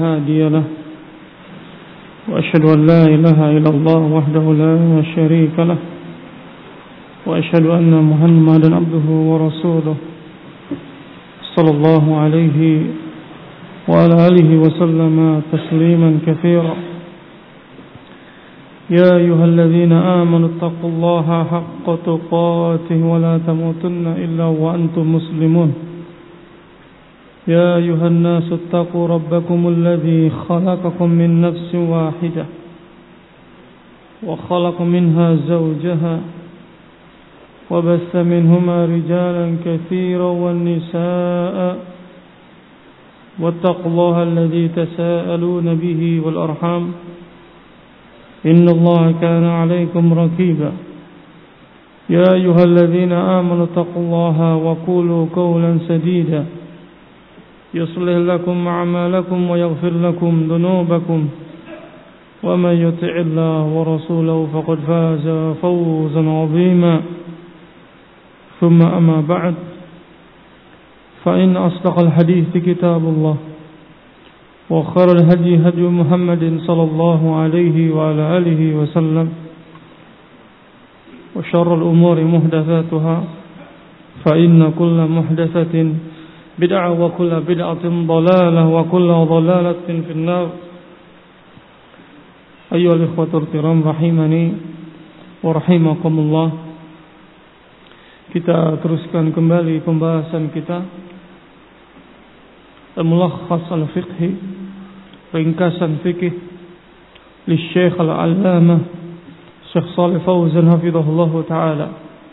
هادي له وأشهد أن لا إله إلا الله وحده لا شريك له وأشهد أن محمدا عبده ورسوله صلى الله عليه وعلى آله وسلم تسليما كثيرا يا أيها الذين آمنوا اتقوا الله حق تقاته ولا تموتن إلا وأنتم مسلمون يا أيها الناس اتقوا ربكم الذي خلقكم من نفس واحدة وخلق منها زوجها وبث منهما رجالا كثيرا والنساء واتقوا الله الذي تساءلون به والأرحام إن الله كان عليكم رقيبا يا أيها الذين آمنوا اتقوا الله وقولوا قولا سديدا يصلح لكم أعمالكم ويغفر لكم ذنوبكم ومن يطع الله ورسوله فقد فاز فوزا عظيما ثم أما بعد فإن أصدق الحديث كتاب الله وخير الهدي هدي محمد صلى الله عليه وعلى آله وسلم وشر الأمور محدثاتها فإن كل محدثة بدعة وكل بدعة ضلالة وكل ضلالة في النار أيها الإخوة الكرام رحمني ورحمكم الله. Kita teruskan kembali pembahasan kita Al-Mulakhas Al-Fiqhi, ringkasan fikih li Syekh Al-Allamah Syekh Shalih Fauzan hafizahullah ta'ala.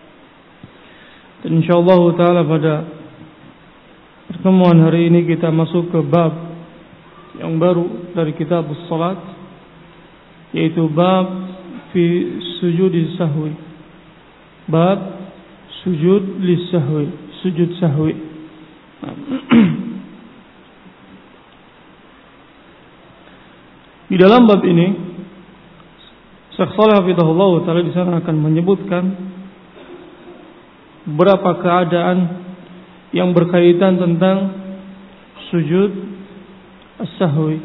Dan insyaallah ta'ala pada pertemuan hari ini kita masuk ke bab yang baru dari kitab As-Salat, yaitu bab fi sujudi sahwi. Bab sujud lisahwi, sujud sahwi. Di dalam bab ini Syekh Shalih hafizahullah taala di sana akan menyebutkan beberapa keadaan yang berkaitan tentang sujud as-sahwi.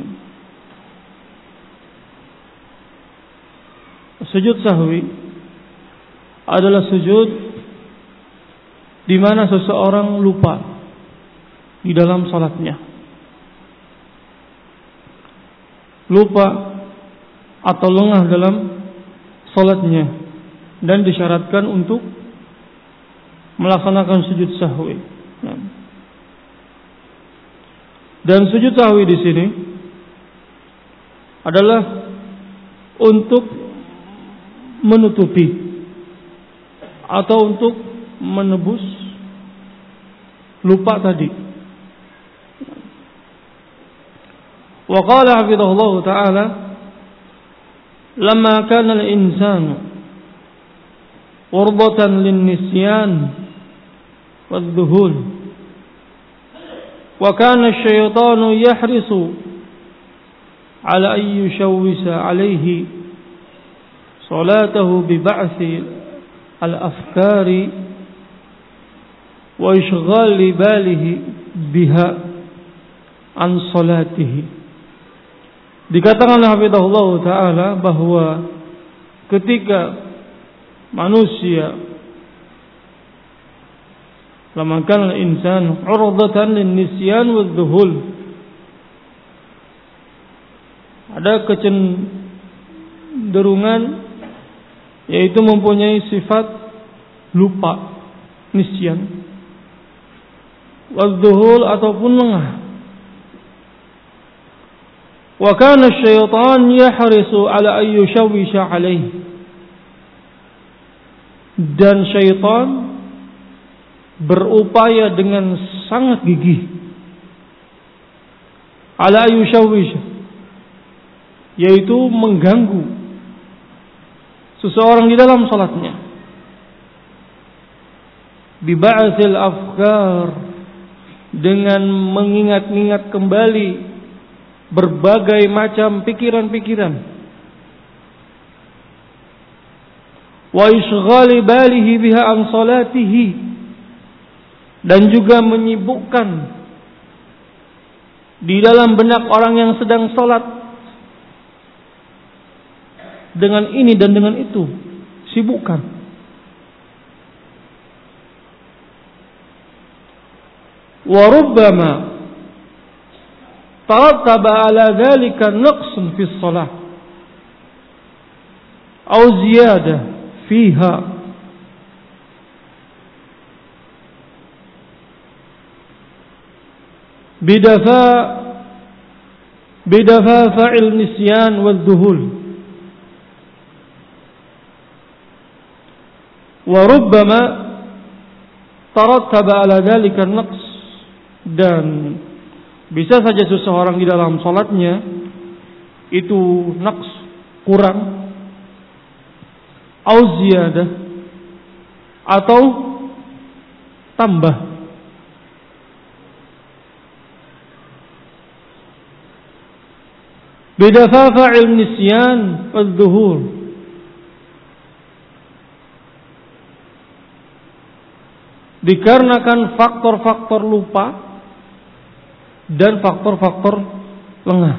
Sujud sahwi adalah sujud di mana seseorang lupa di dalam salatnya. Lupa atau lengah dalam salatnya dan disyaratkan untuk melaksanakan sujud sahwi. Dan sujud sahwi di sini adalah untuk menutupi atau untuk menebus lupa tadi. Wa qala hafizahullah ta'ala lamma kana al-insanu urbatan lin-nisyan wad-dhuhul wa kana asy-syaitanu yahrisu ala an yushawwisa alayhi salatahu bi ba'thi al-afkari wa ishghali balihi biha an salatihi. Dikatakan hafizahullah ta'ala bahwa ketika manusia lamakan al-insan urdatan lin-nisyan wadh-dhuhul, ada kecenderungan yaitu mempunyai sifat lupa, nisyan, wadh-dhuhul ataupun lengah. Wa kana asy-syaitan yahrisu ala an yushawwisha alaihi, dan syaitan berupaya dengan sangat gigih ala an yushawwisha, yaitu mengganggu seseorang di dalam salatnya, bi ba'tsil afkar, dengan mengingat-ingat kembali berbagai macam pikiran-pikiran, wa ishghali balihi biha an salatihi, dan juga menyibukkan di dalam benak orang yang sedang salat dengan ini dan dengan itu, sibukkan. Wa rubbama tarattaba ala dhalika naqsun fi shalah aw ziyadah fiha bidafa fa'il nisyan wal dhuhul. Wa rubbama tarattaba ala dhalika naqs, dan bisa saja seseorang di dalam salatnya itu naqs, kurang, au ziyadah, atau tambah. Bidafa fa'il nisyan wal dhuhur, dikarenakan faktor-faktor lupa dan faktor-faktor lengah.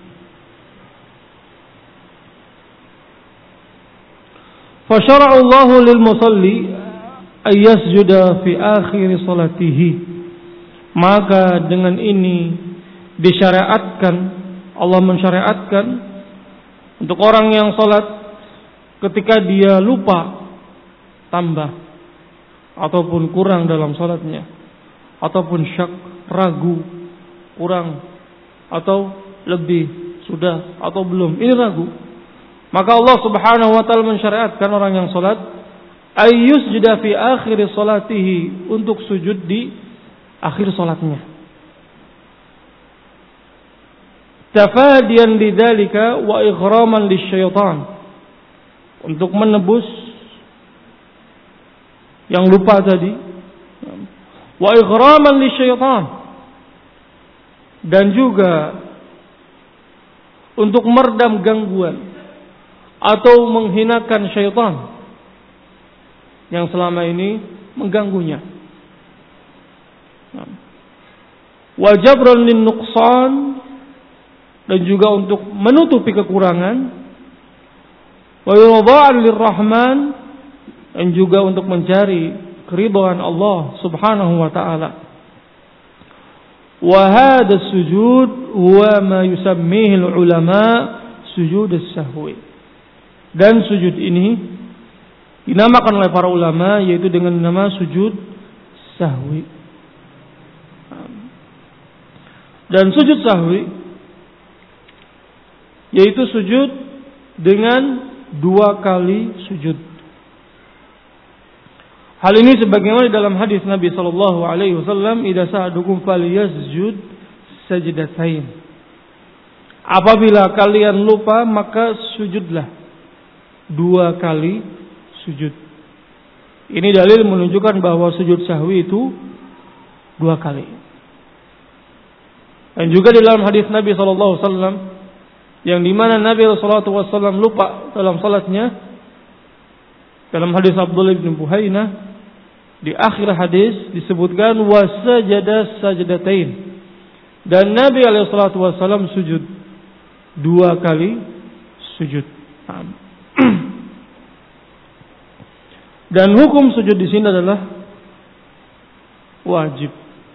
Fasyara'a Allahu lil musalli ay yasjuda fi akhir salatihi. Maka dengan ini disyariatkan, Allah mensyariatkan untuk orang yang salat ketika dia lupa, tambah ataupun kurang dalam salatnya, ataupun syak, ragu, kurang atau lebih, sudah atau belum, ini ragu, maka Allah Subhanahu wa taala mensyariatkan orang yang salat ayyus juda fi akhir salatihi, untuk sujud di akhir salatnya. Tafadiyan lidzalika wa ighraman lisyaitan, untuk menebus yang lupa tadi, wa ighraman lisyaitan, dan juga untuk meredam gangguan atau menghinakan syaitan yang selama ini mengganggunya. Wa jabran lin nuqsan, dan juga untuk menutupi kekurangan. Wa irda'an lirrahman, dan juga untuk mencari keridhaan Allah Subhanahu wa taala. Wa hadha sujud huwa ma yusammihi ulama sujud as-sahwi. Dan sujud ini dinamakan oleh para ulama yaitu dengan nama sujud sahwi. Dan sujud sahwi yaitu sujud dengan 2 kali sujud. Hal ini sebagaimana dalam hadis Nabi sallallahu alaihi wasallam, idza sa'adukum falyasjud sajdatain. Apabila kalian lupa maka sujudlah 2 kali sujud. Ini dalil menunjukkan bahwa sujud sahwi itu 2 kali. Dan juga di dalam hadis Nabi sallallahu alaihi wasallam yang dimana Nabi sallallahu alaihi wasallam lupa dalam salatnya, dalam hadis Abdullah bin Buhainah, di akhir hadis disebutkan wasajada sajdatain, dan Nabi alaihi salatu wasallam sujud 2 kali sujud. Dan hukum sujud di sini adalah wajib.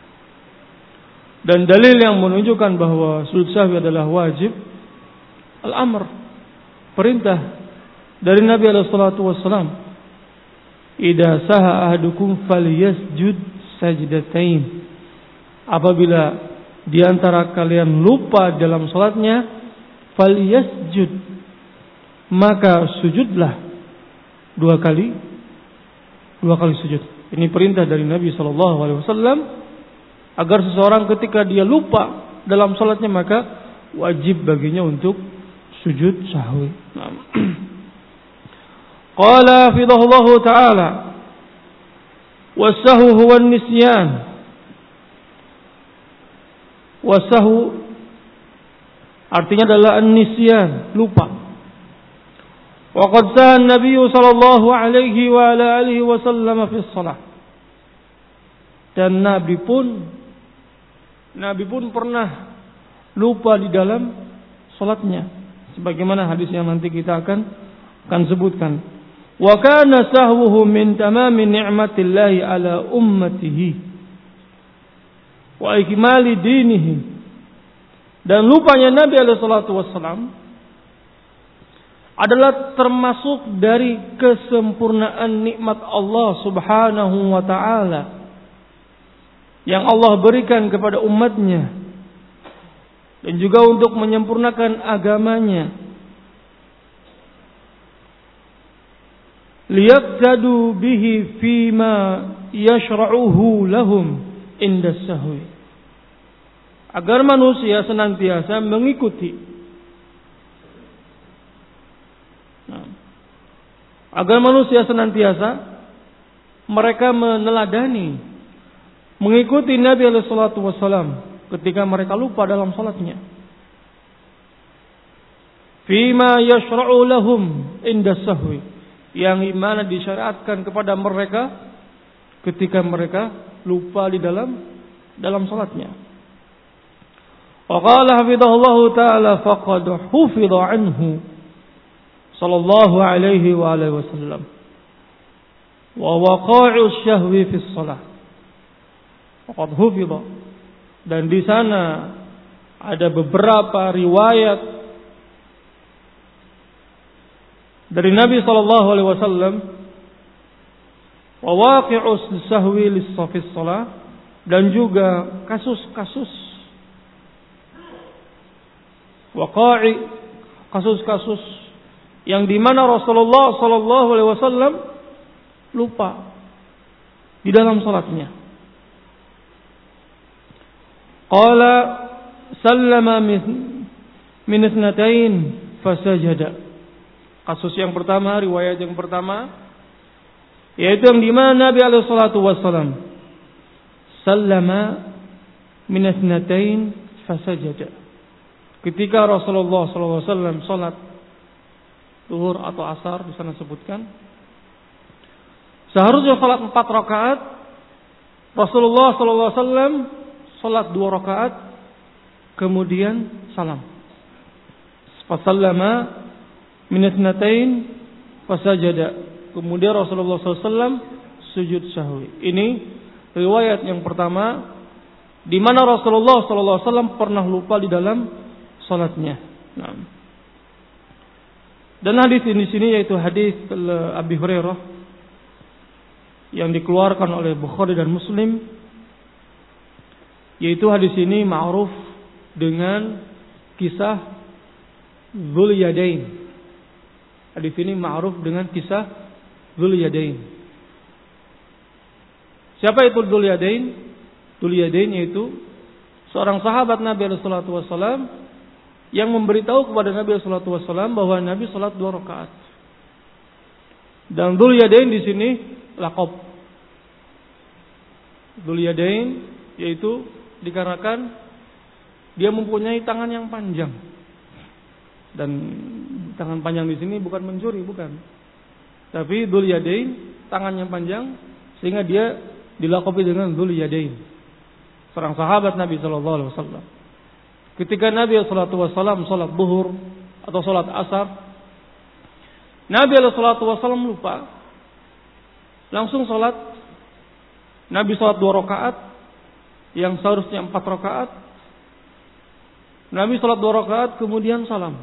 Dan dalil yang menunjukkan bahwa sujud sahwi adalah wajib, al-amr, perintah dari Nabi alaihi salatu wasallam, idza saha ahadukum falyasjud sajdatain. Apabila di antara kalian lupa dalam salatnya, falyasjud, maka sujudlah 2 kali sujud. Ini perintah dari Nabi sallallahu alaihi wasallam agar seseorang ketika dia lupa dalam salatnya maka wajib baginya untuk sujud sahwi. Qala hafidhahullahu ta'ala, was-sahwu huwa an-nisyan. Was-sahwu artinya adalah an-nisyan, lupa. Wa qad saha an-nabiy sallallahu alaihi wa ala alihi wasallam fi shalah. Dan Nabi pun pernah lupa di dalam salatnya, sebagaimana hadis yang nanti kita akan sebutkan. Wa kana sahwuhu min tamami ni'matillahi ala ummatihi wa ikmali dinihi. Dan lupanya Nabi alaihi salatu wassalam adalah termasuk dari kesempurnaan nikmat Allah Subhanahu wa taala yang Allah berikan kepada umatnya, dan juga untuk menyempurnakan agamanya. Liyaqtadu bihi fima yashra'uhu lahum inda sahwi. Agar manusia senantiasa mengikuti, agar manusia senantiasa mereka meneladani, mengikuti Nabi alaihi salatu wassalam ketika mereka lupa dalam salatnya. Fima yashra'u lahum inda sahwi, yang mana disyariatkan kepada mereka ketika mereka lupa di dalam salatnya. Wa qala hafidhahullahu ta'ala faqad hufidha anhu sallallahu alaihi wa alihi wasallam wa waqa'u syahwi fi shalah. Faqad hufidha, dan di sana ada beberapa riwayat dari Nabi sallallahu alaihi wasallam, wa waqi'u syahwi lis shalah, dan juga kasus-kasus waqa'i, kasus-kasus yang di mana Rasulullah sallallahu alaihi wasallam lupa di dalam salatnya. Qala sallama min itsnatain fasajada. Kasus yang pertama, riwayat yang pertama, yaitu yang di mana Nabi alaihi salatu wasallam sallama min itsnatain fasajada. Ketika Rasulullah sallallahu alaihi wasallam salat zuhur atau asar, di sana sebutkan, seharusnya salat 4 rakaat, Rasulullah sallallahu alaihi wasallam salat 2 rakaat, kemudian salam. Fasallama min itsnatain fasajada. Kemudian Rasulullah sallallahu alaihi wasallam sujud sahwi. Ini riwayat yang pertama di mana Rasulullah sallallahu alaihi wasallam pernah lupa di dalam salatnya. Nah. Dan hadis ini di sini yaitu hadis Abi Hurairah yang dikeluarkan oleh Bukhari dan Muslim, yaitu hadis ini ma'ruf dengan kisah Dzul Yadain. Hadis ini ma'ruf dengan kisah Dzul Yadain. Siapa itu Dzul Yadain? Dzul Yadain yaitu seorang sahabat Nabi sallallahu alaihi wasallam yang memberitahu kepada Nabi sallallahu alaihi wasallam bahwa Nabi salat 2 rakaat. Dan Dzul Yadain di sini laqab. Dzul Yadain yaitu dikarenakan dia mempunyai tangan yang panjang. Dan tangan panjang di sini bukan mencuri, bukan. Tapi Dzul Yadain tangan yang panjang, sehingga dia dilaqabi dengan Dzul Yadain. Seorang sahabat Nabi sallallahu alaihi wasallam. Ketika Nabi sallallahu alaihi wasallam salat zuhur atau salat asar, Nabi sallallahu alaihi wasallam lupa. Langsung salat. Nabi salat 2 rakaat yang seharusnya 4 rakaat. Nabi salat 2 rakaat kemudian salam.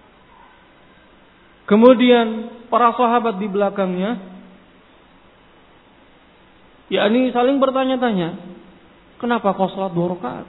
Kemudian para sahabat di belakangnya yakni saling bertanya-tanya, kenapa kau salat 2 rakaat?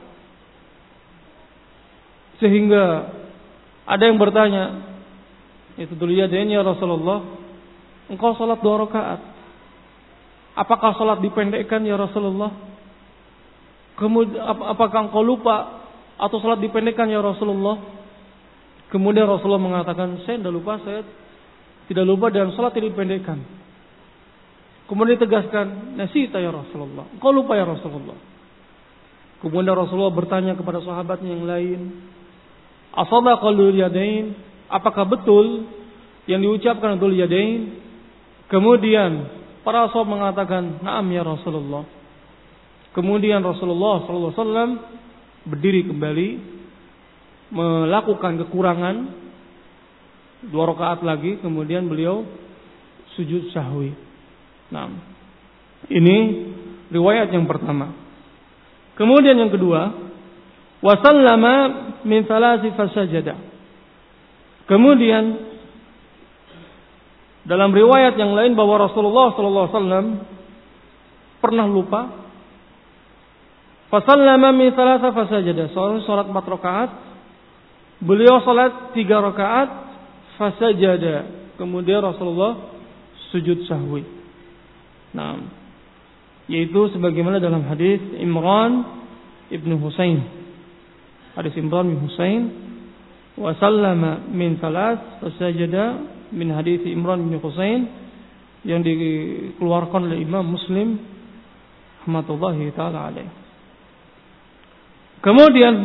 Sehingga ada yang bertanya, itu Dzul Yadain, ya Rasulullah, engkau salat 2 rakaat. Apakah salat dipendekkan ya Rasulullah? Kemudian apakah engkau lupa atau salat dipendekkan ya Rasulullah? Kemudian Rasulullah mengatakan, saya tidak lupa, saya tidak lupa dan salat tidak dipendekkan. Kemudian ditegaskan, nasita ya Rasulullah, engkau lupa ya Rasulullah. Kemudian Rasulullah bertanya kepada sahabatnya yang lain, asadaqa Dzul Yadain, apakah betul yang diucapkan Dzul Yadain? Kemudian para sahabat mengatakan, na'am ya Rasulullah. Kemudian Rasulullah sallallahu alaihi wasallam berdiri kembali, melakukan kekurangan 2 rakaat lagi, kemudian beliau sujud sahwi. Nah, ini riwayat yang pertama. Kemudian yang kedua, wa sallama min thalasi fasajada. Kemudian dalam riwayat yang lain bahwa Rasulullah sallallahu alaihi wasallam pernah lupa. Fasallama min thalasa fasajada. Salat 4 rakaat. Beliau salat 3 rakaat fasajada. Kemudian Rasulullah sujud sahwi. Nah, yaitu sebagaimana dalam hadis Imran ibn Husain. Hadis Imran bin Husain, wa sallama min thalath fasajada, min hadis Imran bin Husain yang dikeluarkan oleh Imam Muslim rahmatullahi taala alaih. Kemudian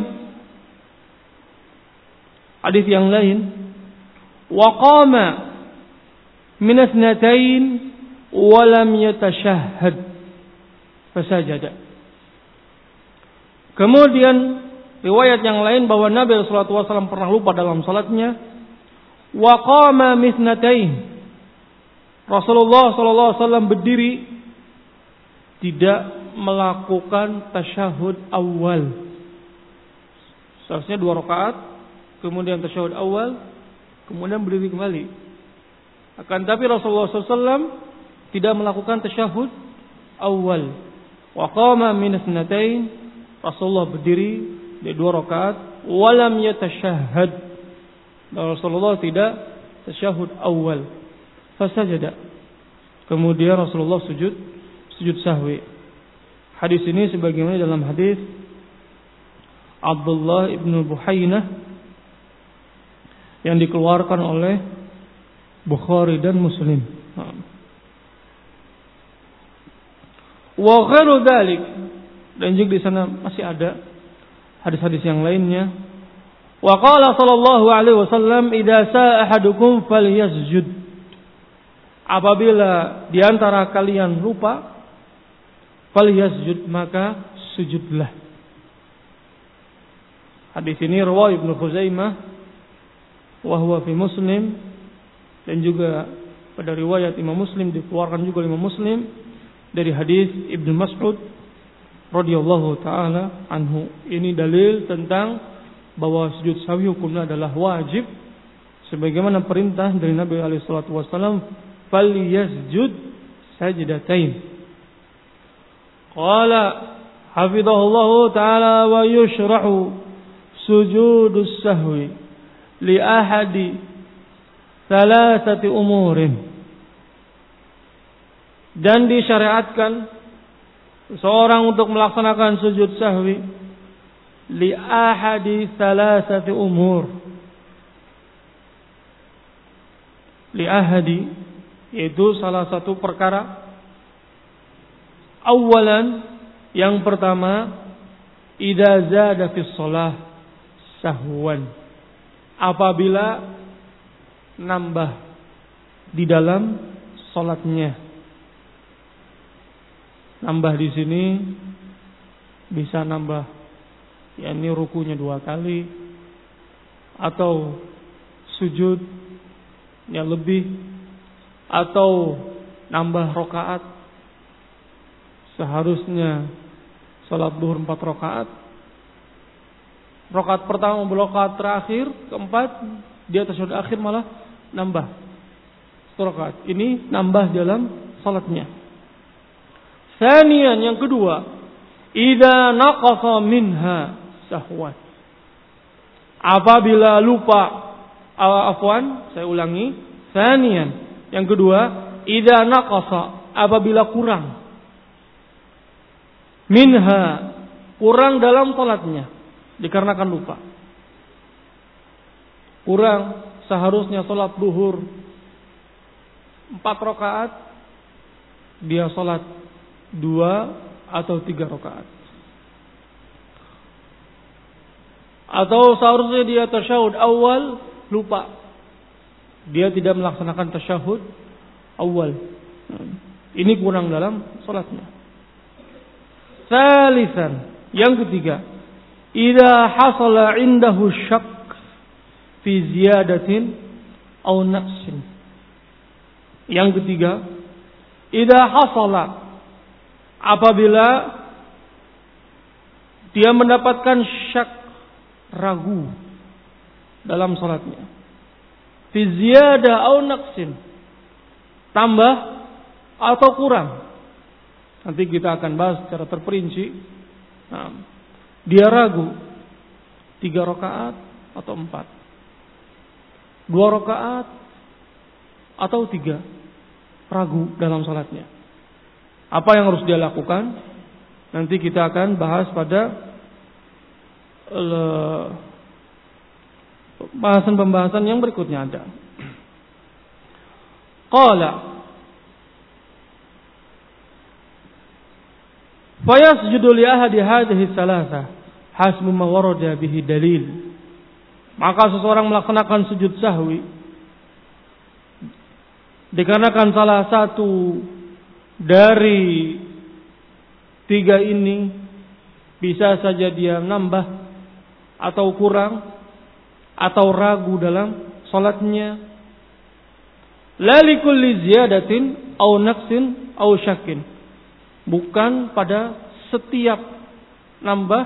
hadis yang lain, wa qama min asnatain wa lam yatashahhad fasajada. Kemudian riwayat yang lain bahwa Nabi sallallahu alaihi wasallam pernah lupa dalam salatnya. Wa qama misnatain. Rasulullah sallallahu alaihi wasallam berdiri tidak melakukan tasyahud awal. Seharusnya 2 rakaat, kemudian tasyahud awal, kemudian berdiri kembali. Akan tapi Rasulullah SAW tidak melakukan tasyahud awal. Wa qama min asnatain. Rasulullah berdiri di 2 rakaat, walam yatashahhad. Rasulullah tidak tasyahud awal. Fasajada. Kemudian Rasulullah sujud sahwi. Hadis ini sebagaimana dalam hadis Abdullah ibn Buhainah yang dikeluarkan oleh Bukhari dan Muslim. Wa ghairu dzalik, dan juga di sana masih ada hadis-hadis yang lainnya. Wa qala sallallahu alaihi wasallam, idza sa'a ahadukum falyasjud. Apabila di antara kalian lupa, falyasjud, maka sujudlah. Hadis ini riwayat Ibnu Khuzaimah wa huwa fi Muslim, dan juga pada riwayat Imam Muslim dikeluarkan juga Imam Muslim dari hadis Ibnu Mas'ud radhiyallahu taala anhu. Ini dalil tentang bahwa sujud sahwi hukumnya adalah wajib sebagaimana perintah dari Nabi alaihi salatu wasallam, falyasjud sajdatain. Qala hafizahullahu taala wa yushrahu sujudus sahwi li ahadi thalathati umurin. Dan disyariatkan seorang untuk melaksanakan sujud sahwi li ahadi thalathati umur. Li ahadi, yaitu salah satu perkara. Awalan, yang pertama, idza zada fi shalah sahwan, apabila nambah di dalam salatnya. Nambah di sini bisa nambah, yakni rukunya 2 kali, atau sujud yang lebih, atau nambah rakaat. Seharusnya salat zuhur 4 rakaat. Rakaat pertama, rakaat terakhir, keempat, dia tasyahud akhir malah nambah 1 rakaat. Ini nambah dalam salatnya. Tsaniyan, yang kedua, idza naqasa minha sahwan, apabila lupa, saya ulangi, tsaniyan, yang kedua, idza naqasa, apabila kurang, minha, kurang dalam salatnya dikarenakan lupa. Kurang, seharusnya salat zuhur 4 rakaat, dia salat 2 atau 3 rakaat. Atau seharusnya dia tasyahud awal, lupa, dia tidak melaksanakan tasyahud awal. Ini kurang dalam salatnya. Tsalisan, yang ketiga, idza hasala indahu syak fi ziyadatin aw naqsin. Yang ketiga, idza hasala, apabila dia mendapatkan syak, ragu dalam salatnya, fi ziyadah aw naqsin, tambah atau kurang. Nanti kita akan bahas secara terperinci. Nah, dia ragu 3 rakaat atau 4, 2 rakaat atau 3, ragu dalam salatnya. Apa yang harus dia lakukan? Nanti kita akan bahas pada pembahasan yang berikutnya ada. Qala fayasjudu li ahadi hadhihi thalatha hasbu ma warada bihi dalil. Maka seseorang melaksanakan sujud sahwi dikarenakan salah satu dari 3 ini, bisa saja dia nambah atau kurang atau ragu dalam salatnya. La likulli ziyadatin aw naqsin aw syakin, bukan pada setiap nambah,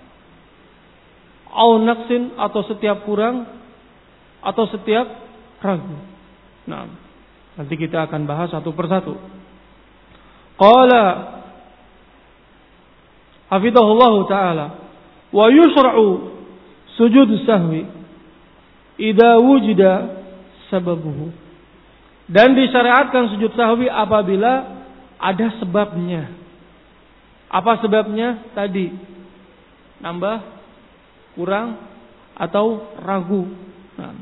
aw naqsin atau setiap kurang atau setiap ragu. Nah, nanti kita akan bahas satu persatu. Qala hafidhahullahu ta'ala wa yusra'u sujud sahwi idza wujida sababuhu, dan disyariatkan sujud sahwi apabila ada sebabnya. Apa sebabnya? Tadi nambah, kurang atau ragu. Nah,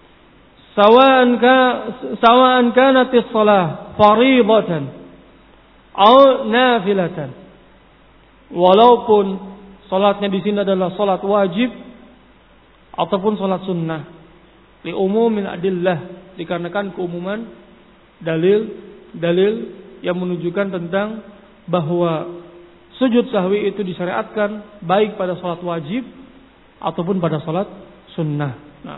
sawa'an kanatis shalah fardhatan aw nafilatan, walaupun salatnya di sini adalah salat wajib ataupun salat sunnah, li umumil adillah, dikarenakan keumuman dalil yang menunjukkan tentang bahwa sujud sahwi itu disyariatkan baik pada salat wajib ataupun pada salat sunnah. Nah,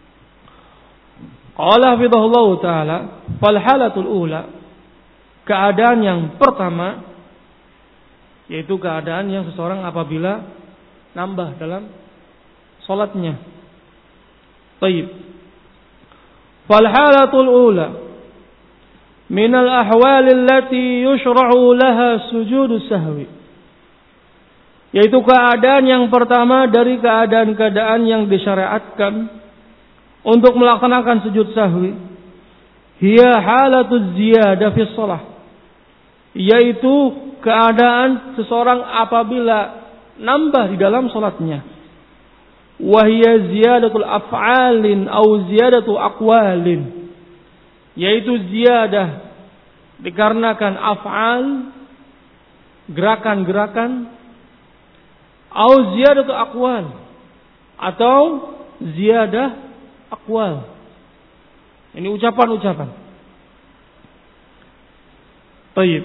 qala hafidhahullahu ta'ala fal halatul ula, keadaan yang pertama, yaitu keadaan yang seseorang apabila nambah dalam salatnya. Baik. Fal halatul ula min al ahwal allati yushra'u laha sujud sahwi, yaitu keadaan yang pertama dari keadaan-keadaan yang disyariatkan untuk melaksanakan sujud sahwi. Hiya halatuz ziyadah fi shalah, yaitu keadaan seseorang apabila nambah di dalam salatnya. Wa hiya ziyadatul af'alin aw ziyadatu aqwalin, yaitu ziyadah dikarenakan af'al, gerakan-gerakan, aw ziyadatu aqwal, atau ziyadah aqwal. Ini ucapan-ucapan. Baik.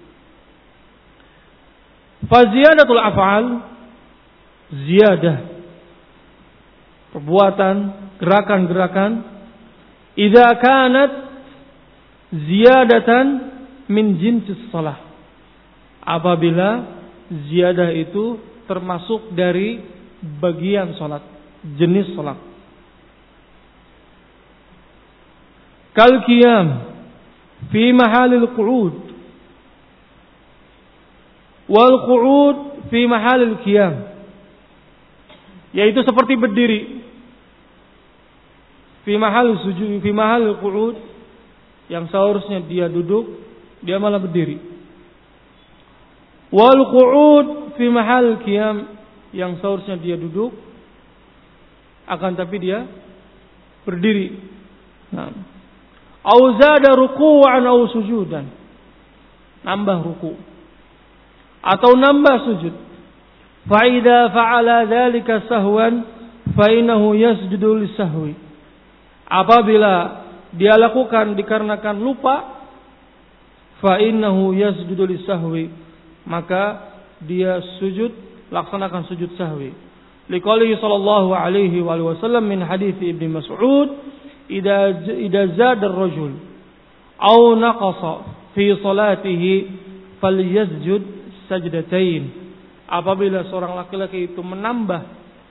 Fa ziyadatul af'al, ziyadah perbuatan, gerakan-gerakan, idza kanat ziyadatan min jinsis shalah, apabila ziyadah itu termasuk dari bagian salat, jenis salat. Kal qiyam fi mahalil qu'ud wal qu'ud fi mahalil qiyam, yaitu seperti berdiri. Fi mahal sujud, fi mahal qu'ud, yang seharusnya dia duduk, dia malah berdiri. Wal qu'ud fi mahal qiyam, yang seharusnya dia duduk, akan tapi dia berdiri. Nah, au zada ruku'an au sujudan, nambah ruku atau nambah sujud. Fa idza fa'ala dzalika sahwan fa innahu yasjudu lisahwi, apabila dia lakukan dikarenakan lupa, fa innahu yasjudu lisahwi, maka dia sujud, laksanakan sujud sahwi. Liqaulihi sallallahu alaihi wasallam min hadits Ibnu Mas'ud, idza zada ar-rajul aw naqasa fi salatihi falyasjud sajdatain. Apabila seorang laki-laki itu menambah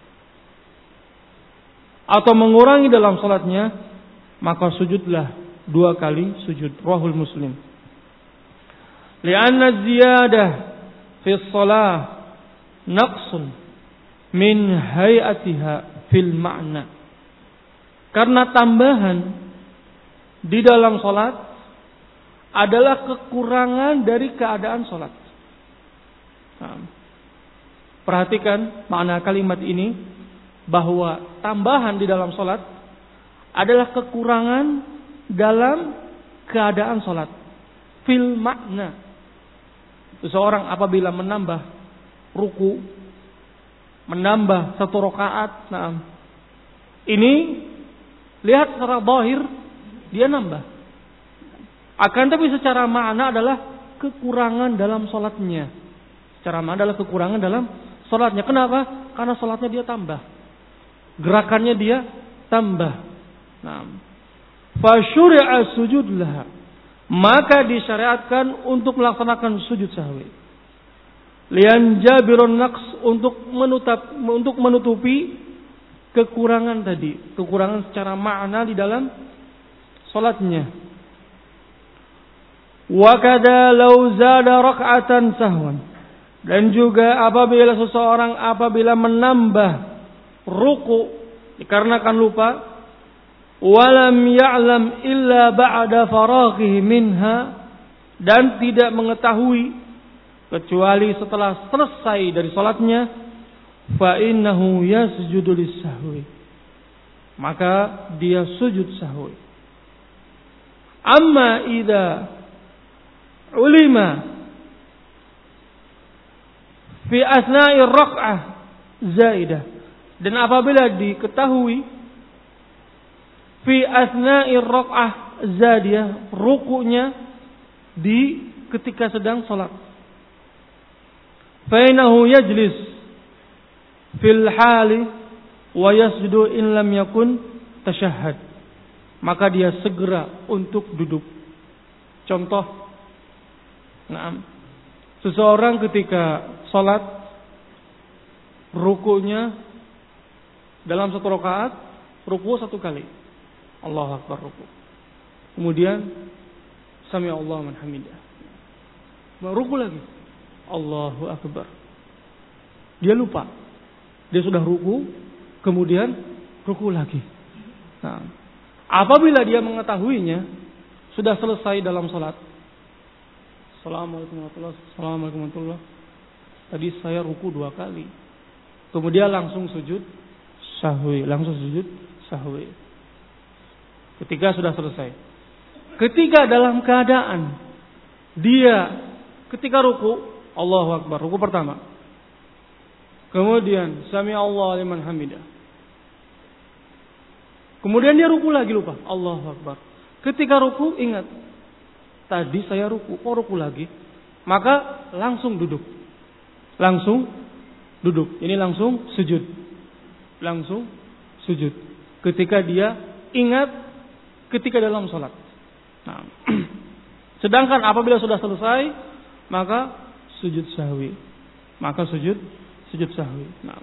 atau mengurangi dalam salatnya, maka sujudlah 2 kali sujud. Rahul Muslim. Lianna ziyadah fi shalah naqsun min hayatiha fil ma'na. Karena tambahan di dalam salat adalah kekurangan dari keadaan salat. Nah, perhatikan makna kalimat ini, bahwa tambahan di dalam salat adalah kekurangan dalam keadaan salat. Fil makna. Seseorang apabila menambah ruku, menambah 1 rakaat, nah, ini lihat secara zahir dia nambah. Akan tapi secara makna adalah kekurangan dalam salatnya. Secara makna adalah kekurangan dalam salatnya. Kenapa? Karena salatnya dia tambah. Gerakannya dia tambah. Nah, fasyuri'a sujud laha. Maka disyariatkan untuk melaksanakan sujud sahwi. Lian jabirun naqs, untuk menutupi kekurangan tadi, kekurangan secara makna di dalam salatnya. Wa kada law zada rak'atan sahwan. Dan juga apabila seseorang menambah ruku dikarenakan lupa, walam ya'lam illa ba'da faraghihi minha, dan tidak mengetahui kecuali setelah selesai dari salatnya, fa innahu yasjudu lis-sahwi, maka dia sujud sahwi. Amma idza ulima fi asna'i rak'ah zaidah, dan apabila diketahui fi asna'ir rak'ah zadiyah, rukunya di ketika sedang salat, fa innahu yajlis fil hali wa yasjudu in lam yakun tashahhad, maka dia segera untuk duduk. Contoh, seseorang ketika salat rukunya dalam 1 rakaat, ruku 1 kali, Allahu Akbar, ruku. Kemudian Sami Allah man hamidah. Ruku lagi, Allahu Akbar. Dia lupa. Dia sudah ruku, kemudian ruku lagi. Nah, apabila dia mengetahuinya sudah selesai dalam salat, Assalamualaikum warahmatullahi wabarakatuh. Tadi saya ruku 2 kali. Kemudian langsung sujud sahwi, ketika sudah selesai. Ketika dalam keadaan dia ketika ruku, Allahu Akbar, ruku pertama. Kemudian Sami Allah liman hamidah. Kemudian dia ruku lagi, lupa, Allahu Akbar. Ketika ruku ingat, tadi saya ruku, kok ruku lagi? Maka langsung duduk. Ini langsung sujud. Ketika dia ingat ketika dalam salat. Nah, sedangkan apabila sudah selesai, maka sujud sahwi. Nah.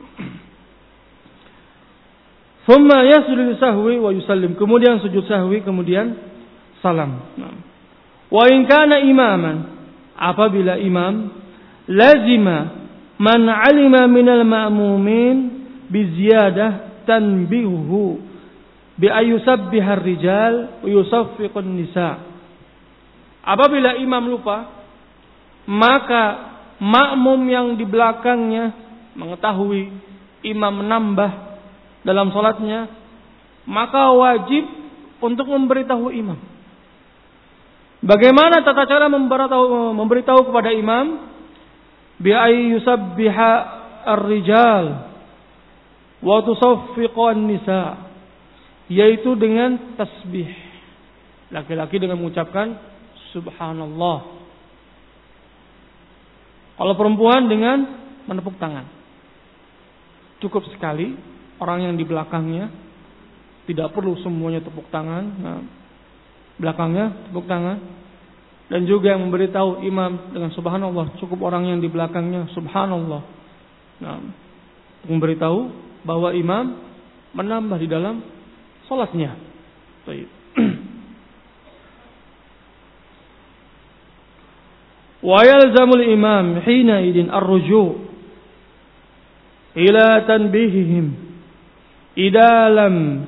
Thumma yasjudu sahwi wa yusallim. Kemudian sujud sahwi, kemudian salam. Nah. Wa in kana imaman, apabila imam, lazima man alima minal ma'mumin bi ziyadah tanbihuhu bi ayyusabbihar rijal wa yusaffiqun nisa. Apabila imam lupa, maka makmum yang di belakangnya mengetahui imam menambah dalam salatnya, maka wajib untuk memberitahu imam. Bagaimana tata cara memberitahu kepada imam? Bi ayyusabbiha ar-rijal wa tusaffiqun nisa, yaitu dengan tasbih. Laki-laki dengan mengucapkan subhanallah. Kalau perempuan dengan menepuk tangan. cukup sekali orang yang di belakangnya, tidak perlu semuanya tepuk tangan. Nah, belakangnya tepuk tangan. Dan juga yang memberitahu imam dengan subhanallah, cukup orang yang di belakangnya subhanallah. Nah, memberitahu bahwa imam menambah di dalam salatnya. Baik. Wa yalzamul imam hina idin ar-ruju' ila tanbihihim idza lam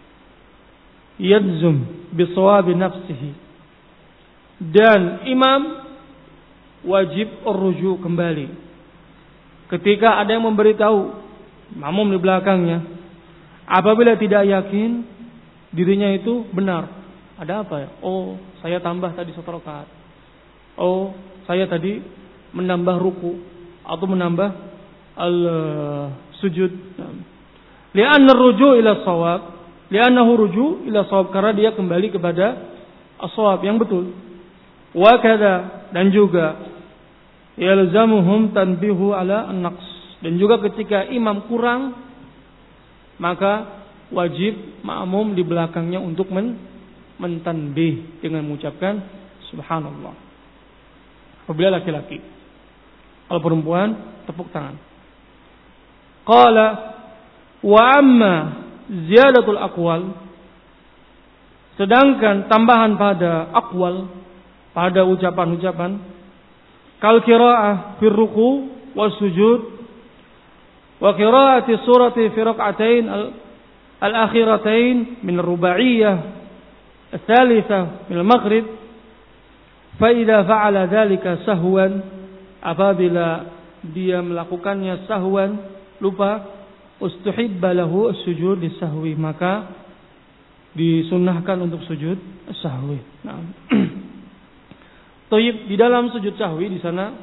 yajzum bi shawabi nafsihi. Dan imam wajib ar-ruju' kembali ketika ada yang memberitahu makmum di belakangnya, apabila tidak yakin dirinya itu benar. Ada apa ya? Oh, saya tambah tadi 1 rakaat. Oh, saya tadi menambah ruku atau menambah sujud. Li'anna ar-ruju' ila shawab, li'annahu ruju' ila shawab, karena dia kembali kepada as-shawab yang betul. Wa kadza, dan juga yalzamuhum tanbihu ala an-naqs, dan juga ketika imam kurang maka wajib makmum di belakangnya untuk mentanbih dengan mengucapkan subhanallah. Apabila laki-laki, kalau perempuan tepuk tangan. Qala wa amma ziyadatul aqwal, sedangkan tambahan pada aqwal, pada ucapan-ucapan, kal qiraah fi ruku' was sujud wa qiraati surati fi rak'atain al-akhiratain min ar-ruba'iyyah ats-tsalitsah min al-maghrib, fa idza fa'ala dzalika sahwan, apabila dia melakukannya sahwan, lupa, ustuhibba lahu as-sujud lis-sahwi, maka disunnahkan untuk sujud sahwi. Nah. Thayyib, di dalam sujud sahwi di sana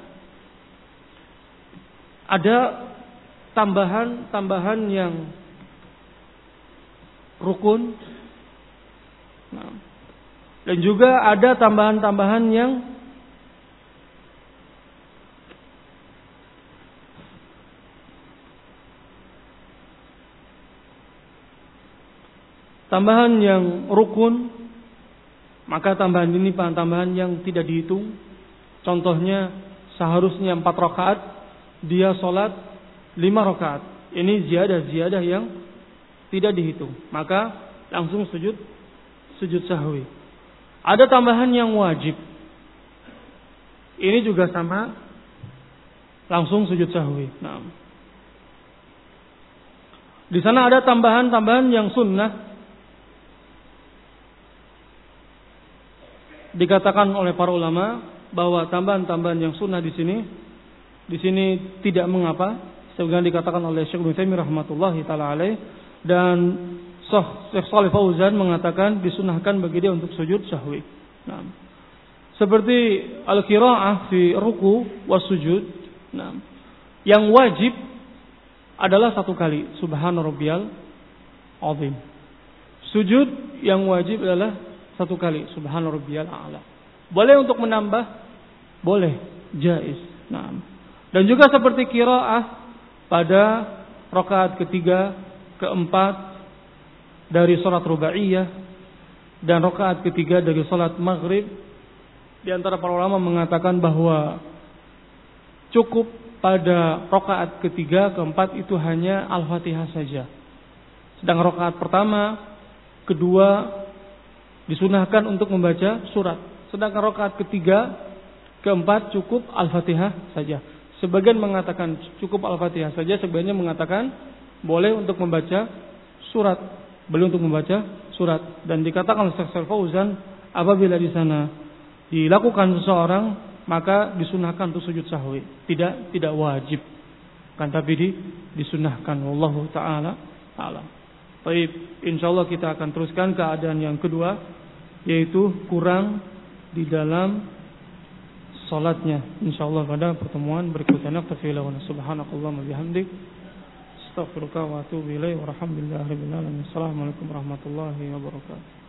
ada tambahan yang rukun. Nah, dan juga ada tambahan-tambahan yang rukun. Maka tambahan ini tambahan yang tidak dihitung. Contohnya, seharusnya 4 rakaat, dia sholat 5 rakaat. Ini ziyadah yang tidak dihitung. Maka langsung sujud sahwi. Ada tambahan yang wajib. Ini juga sama, langsung sujud sahwi. Nah, di sana ada tambahan-tambahan yang sunnah. Dikatakan oleh para ulama bahwa tambahan-tambahan yang sunnah di sini tidak mengapa. Sebagaimana dikatakan oleh Syekh Ibnu Taimiyah rahmatullahi taala alaih, dan Syekh Shalih Fauzan mengatakan disunahkan bagi dia untuk sujud sahwi. Nah, seperti al-qiraah fi ruku was sujud. Nah, yang wajib adalah 1 kali subhana rabbiyal azim. Sujud yang wajib adalah 1 kali subhana rabbiyal a'la. Boleh untuk menambah, boleh, jaiz. Nah, dan juga seperti qiraah pada rakaat ketiga, keempat dari salat rubaiyah dan rakaat ketiga dari salat maghrib. Di antara para ulama mengatakan bahwa cukup pada rakaat ketiga, keempat itu hanya Al-Fatihah saja. Sedang rakaat pertama, kedua disunahkan untuk membaca surat. Sedangkan rakaat ketiga, keempat cukup Al-Fatihah saja. Sebagian mengatakan cukup Al-Fatihah saja, sebagian mengatakan boleh untuk membaca surat. Boleh untuk membaca surat. Dan dikatakan oleh Syekh Fauzan, apabila di sana dilakukan seseorang, maka disunahkan untuk sujud sahwi. Tidak wajib. Kan tapi disunahkan. Wallahu ta'ala a'lam. Baik, insyaallah kita akan teruskan keadaan yang kedua, yaitu kurang di dalam salatnya. Insyaallah pada pertemuan berikutnya. Subhanakallahumma bihamdik, astaghfiruka wa atubu ilaik, walhamdulillahirabbil alamin. Assalamualaikum warahmatullahi wabarakatuh.